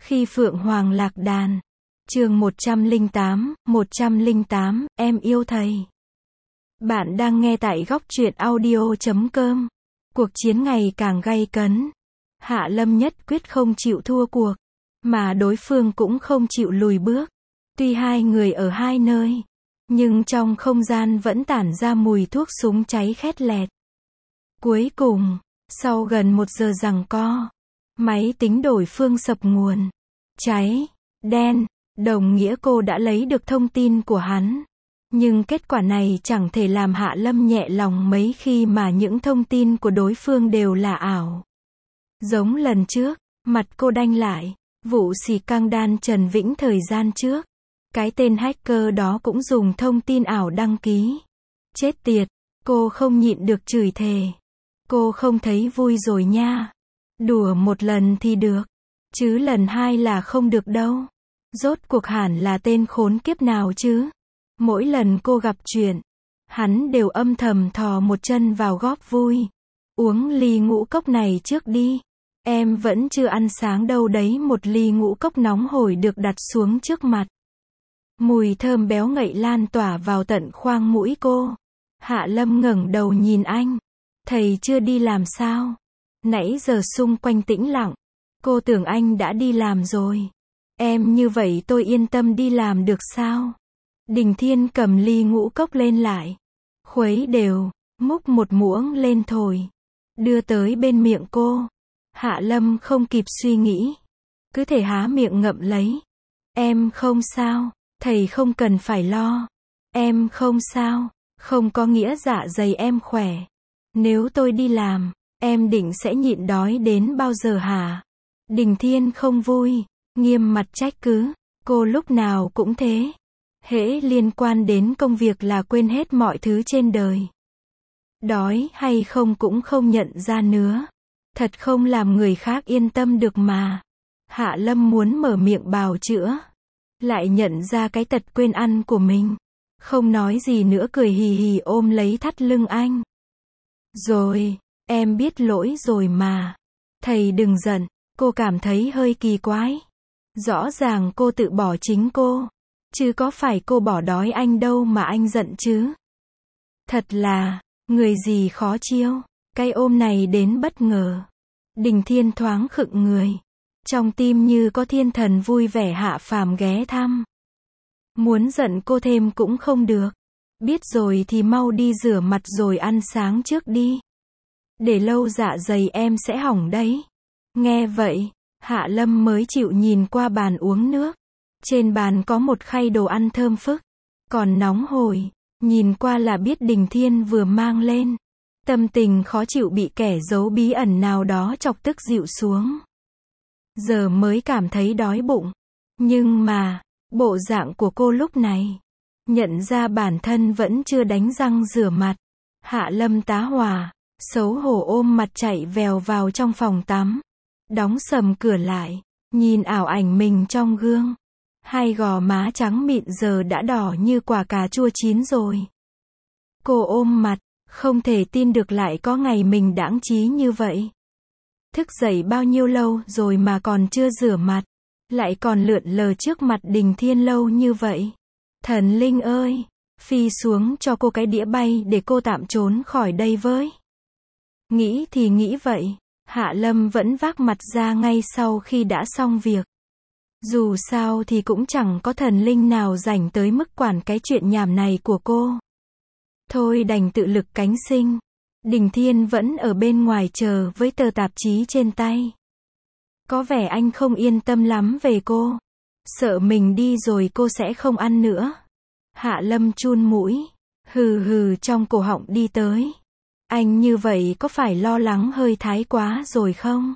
Khi Phượng Hoàng lạc đàn. Chương 108, em yêu thầy. Bạn đang nghe tại góc truyện audio.com. Cuộc chiến ngày càng gay cấn. Hạ Lâm nhất quyết không chịu thua cuộc, mà đối phương cũng không chịu lùi bước. Tuy hai người ở hai nơi, nhưng trong không gian vẫn tản ra mùi thuốc súng cháy khét lẹt. Cuối cùng, sau gần 1 giờ giằng co, máy tính đối phương sập nguồn. Cháy đen, đồng nghĩa cô đã lấy được thông tin của hắn. Nhưng kết quả này chẳng thể làm Hạ Lâm nhẹ lòng mấy khi mà những thông tin của đối phương đều là ảo. Giống lần trước, mặt cô đanh lại, vụ xì căng đan Trần Vĩnh thời gian trước. Cái tên hacker đó cũng dùng thông tin ảo đăng ký. Chết tiệt, cô không nhịn được chửi thề. Cô không thấy vui rồi nha. Đùa một lần thì được, chứ lần hai là không được đâu. Rốt cuộc hẳn là tên khốn kiếp nào chứ. Mỗi lần cô gặp chuyện, hắn đều âm thầm thò một chân vào góp vui. Uống ly ngũ cốc này trước đi. Em vẫn chưa ăn sáng đâu đấy. Một ly ngũ cốc nóng hổi được đặt xuống trước mặt. Mùi thơm béo ngậy lan tỏa vào tận khoang mũi cô. Hạ Lâm ngẩng đầu nhìn anh. Thầy chưa đi làm sao? Nãy giờ xung quanh tĩnh lặng. Cô tưởng anh đã đi làm rồi. Em như vậy tôi yên tâm đi làm được sao? Đình Thiên cầm ly ngũ cốc lên lại. Khuấy đều, múc một muỗng lên thổi. Đưa tới bên miệng cô. Hạ Lâm không kịp suy nghĩ. Cứ thể há miệng ngậm lấy. Em không sao, thầy không cần phải lo. Em không sao, không có nghĩa dạ dày em khỏe. Nếu tôi đi làm, em định sẽ nhịn đói đến bao giờ hả? Đình Thiên không vui, nghiêm mặt trách cứ. Cô lúc nào cũng thế. Hễ liên quan đến công việc là quên hết mọi thứ trên đời. Đói hay không cũng không nhận ra nữa. Thật không làm người khác yên tâm được mà. Hạ Lâm muốn mở miệng bào chữa, lại nhận ra cái tật quên ăn của mình. Không nói gì nữa, cười hì hì ôm lấy thắt lưng anh. Rồi, em biết lỗi rồi mà. Thầy đừng giận. Cô cảm thấy hơi kỳ quái. Rõ ràng cô tự bỏ chính cô, chứ có phải cô bỏ đói anh đâu mà anh giận chứ. Thật là, người gì khó chiêu. Cái ôm này đến bất ngờ. Đình Thiên thoáng khựng người. Trong tim như có thiên thần vui vẻ hạ phàm ghé thăm. Muốn giận cô thêm cũng không được. Biết rồi thì mau đi rửa mặt rồi ăn sáng trước đi. Để lâu dạ dày em sẽ hỏng đấy. Nghe vậy, Hạ Lâm mới chịu nhìn qua bàn uống nước. Trên bàn có một khay đồ ăn thơm phức, còn nóng hổi. Nhìn qua là biết Đình Thiên vừa mang lên. Tâm tình khó chịu bị kẻ giấu bí ẩn nào đó chọc tức dịu xuống. Giờ mới cảm thấy đói bụng. Nhưng mà, bộ dạng của cô lúc này, nhận ra bản thân vẫn chưa đánh răng rửa mặt. Hạ Lâm tá hỏa, xấu hổ ôm mặt chạy vèo vào trong phòng tắm. Đóng sầm cửa lại, nhìn ảo ảnh mình trong gương. Hai gò má trắng mịn giờ đã đỏ như quả cà chua chín rồi. Cô ôm mặt, không thể tin được lại có ngày mình đãng trí như vậy. Thức dậy bao nhiêu lâu rồi mà còn chưa rửa mặt, lại còn lượn lờ trước mặt Đình Thiên lâu như vậy. Thần linh ơi, phi xuống cho cô cái đĩa bay để cô tạm trốn khỏi đây với. Nghĩ thì nghĩ vậy, Hạ Lâm vẫn vác mặt ra ngay sau khi đã xong việc. Dù sao thì cũng chẳng có thần linh nào rảnh tới mức quản cái chuyện nhảm này của cô. Thôi đành tự lực cánh sinh. Đình Thiên vẫn ở bên ngoài chờ với tờ tạp chí trên tay. Có vẻ anh không yên tâm lắm về cô. Sợ mình đi rồi cô sẽ không ăn nữa. Hạ Lâm chun mũi, hừ hừ trong cổ họng đi tới. Anh như vậy có phải lo lắng hơi thái quá rồi không?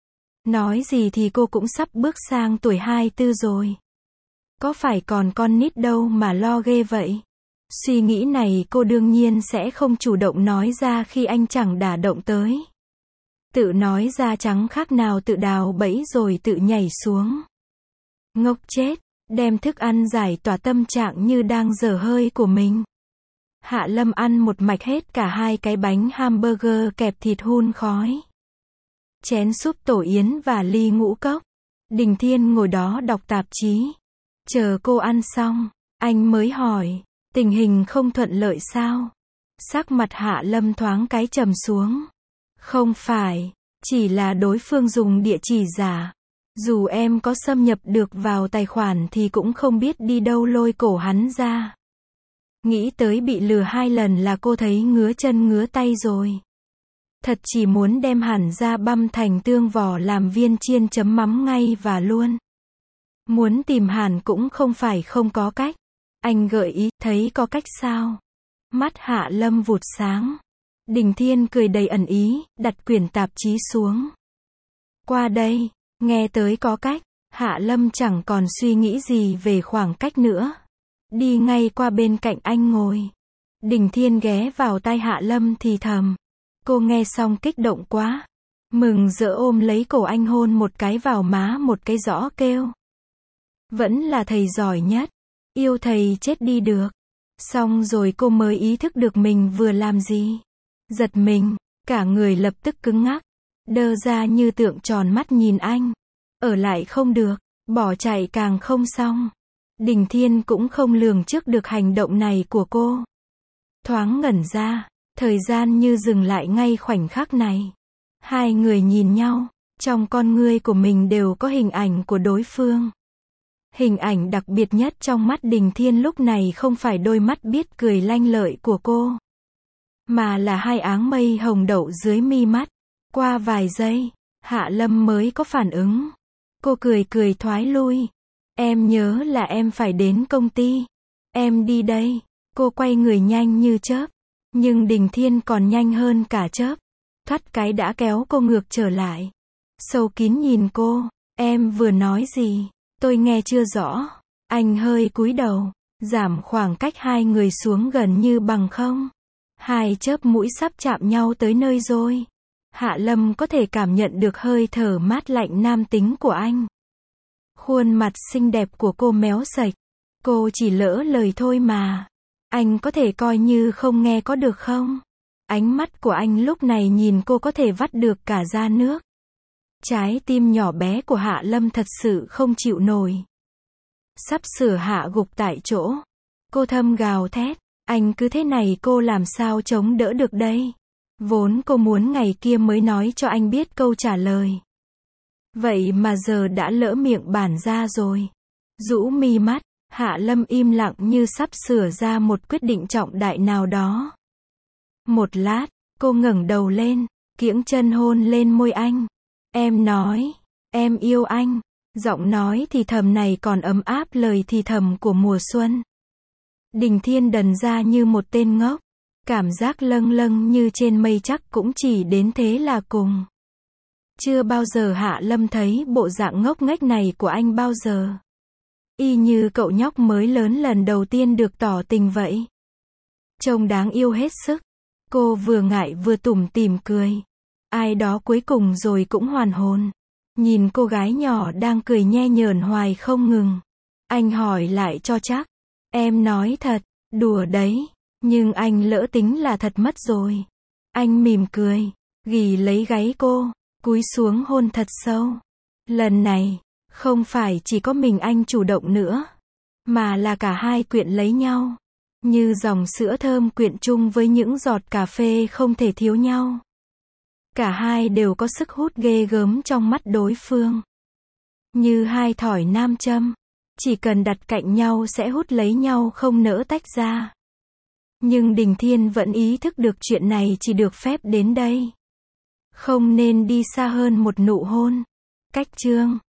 Nói gì thì cô cũng sắp bước sang tuổi 24 rồi. Có phải còn con nít đâu mà lo ghê vậy? Suy nghĩ này cô đương nhiên sẽ không chủ động nói ra khi anh chẳng đả động tới. Tự nói ra chẳng khác nào tự đào bẫy rồi tự nhảy xuống. Ngốc chết, đem thức ăn giải tỏa tâm trạng như đang dở hơi của mình. Hạ Lâm ăn một mạch hết cả 2 cái bánh hamburger kẹp thịt hun khói. Chén súp tổ yến và ly ngũ cốc. Đình Thiên ngồi đó đọc tạp chí. Chờ cô ăn xong, anh mới hỏi, tình hình không thuận lợi sao? Sắc mặt Hạ Lâm thoáng cái trầm xuống. Không phải, chỉ là đối phương dùng địa chỉ giả. Dù em có xâm nhập được vào tài khoản thì cũng không biết đi đâu lôi cổ hắn ra. Nghĩ tới bị lừa 2 lần là cô thấy ngứa chân ngứa tay rồi. Thật chỉ muốn đem hẳn ra băm thành tương vỏ làm viên chiên chấm mắm ngay và luôn. Muốn tìm hẳn cũng không phải không có cách. Anh gợi ý, thấy có cách sao? Mắt Hạ Lâm vụt sáng. Đình Thiên cười đầy ẩn ý, đặt quyển tạp chí xuống. Qua đây, nghe tới có cách, Hạ Lâm chẳng còn suy nghĩ gì về khoảng cách nữa. Đi ngay qua bên cạnh anh ngồi. Đình Thiên ghé vào tai Hạ Lâm thì thầm. Cô nghe xong kích động quá. Mừng rỡ ôm lấy cổ anh hôn một cái vào má một cái rõ kêu. Vẫn là thầy giỏi nhất. Yêu thầy chết đi được. Xong rồi cô mới ý thức được mình vừa làm gì. Giật mình, cả người lập tức cứng ngắc. Đơ ra như tượng tròn mắt nhìn anh. Ở lại không được, bỏ chạy càng không xong. Đình Thiên cũng không lường trước được hành động này của cô. Thoáng ngẩn ra, thời gian như dừng lại ngay khoảnh khắc này. Hai người nhìn nhau, trong con ngươi của mình đều có hình ảnh của đối phương. Hình ảnh đặc biệt nhất trong mắt Đình Thiên lúc này không phải đôi mắt biết cười lanh lợi của cô, mà là hai áng mây hồng đậu dưới mi mắt. Qua vài giây, Hạ Lâm mới có phản ứng. Cô cười cười thoái lui. Em nhớ là em phải đến công ty. Em đi đây. Cô quay người nhanh như chớp. Nhưng Đình Thiên còn nhanh hơn cả chớp. Thoát cái đã kéo cô ngược trở lại. Sâu kín nhìn cô. Em vừa nói gì? Tôi nghe chưa rõ. Anh hơi cúi đầu. Giảm khoảng cách hai người xuống gần như bằng không. Hai chớp mũi sắp chạm nhau tới nơi rồi. Hạ Lâm có thể cảm nhận được hơi thở mát lạnh nam tính của anh. Khuôn mặt xinh đẹp của cô méo sạch. Cô chỉ lỡ lời thôi mà. Anh có thể coi như không nghe có được không? Ánh mắt của anh lúc này nhìn cô có thể vắt được cả ra nước. Trái tim nhỏ bé của Hạ Lâm thật sự không chịu nổi. Sắp sửa hạ gục tại chỗ. Cô thầm gào thét. Anh cứ thế này cô làm sao chống đỡ được đây? Vốn cô muốn ngày kia mới nói cho anh biết câu trả lời. Vậy mà giờ đã lỡ miệng bản ra rồi. Rũ mi mắt, Hạ Lâm im lặng như sắp sửa ra một quyết định trọng đại nào đó. Một lát, cô ngẩng đầu lên, kiễng chân hôn lên môi anh. Em nói, em yêu anh. Giọng nói thì thầm này còn ấm áp lời thì thầm của mùa xuân. Đình Thiên đần ra như một tên ngốc. Cảm giác lâng lâng như trên mây chắc cũng chỉ đến thế là cùng. Chưa bao giờ Hạ Lâm thấy bộ dạng ngốc nghếch này của anh bao giờ. Y như cậu nhóc mới lớn lần đầu tiên được tỏ tình vậy. Trông đáng yêu hết sức. Cô vừa ngại vừa tủm tỉm cười. Ai đó cuối cùng rồi cũng hoàn hồn. Nhìn cô gái nhỏ đang cười nhe nhởn hoài không ngừng. Anh hỏi lại cho chắc. Em nói thật, đùa đấy. Nhưng anh lỡ tính là thật mất rồi. Anh mỉm cười, ghì lấy gáy cô, cúi xuống hôn thật sâu. Lần này, không phải chỉ có mình anh chủ động nữa, mà là cả hai quyện lấy nhau. Như dòng sữa thơm quyện chung với những giọt cà phê không thể thiếu nhau. Cả hai đều có sức hút ghê gớm trong mắt đối phương. Như hai thỏi nam châm, chỉ cần đặt cạnh nhau sẽ hút lấy nhau không nỡ tách ra. Nhưng Đình Thiên vẫn ý thức được chuyện này chỉ được phép đến đây. Không nên đi xa hơn một nụ hôn. Cách chương